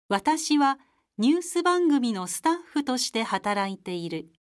私はニュース番組のスタッフとして働いている。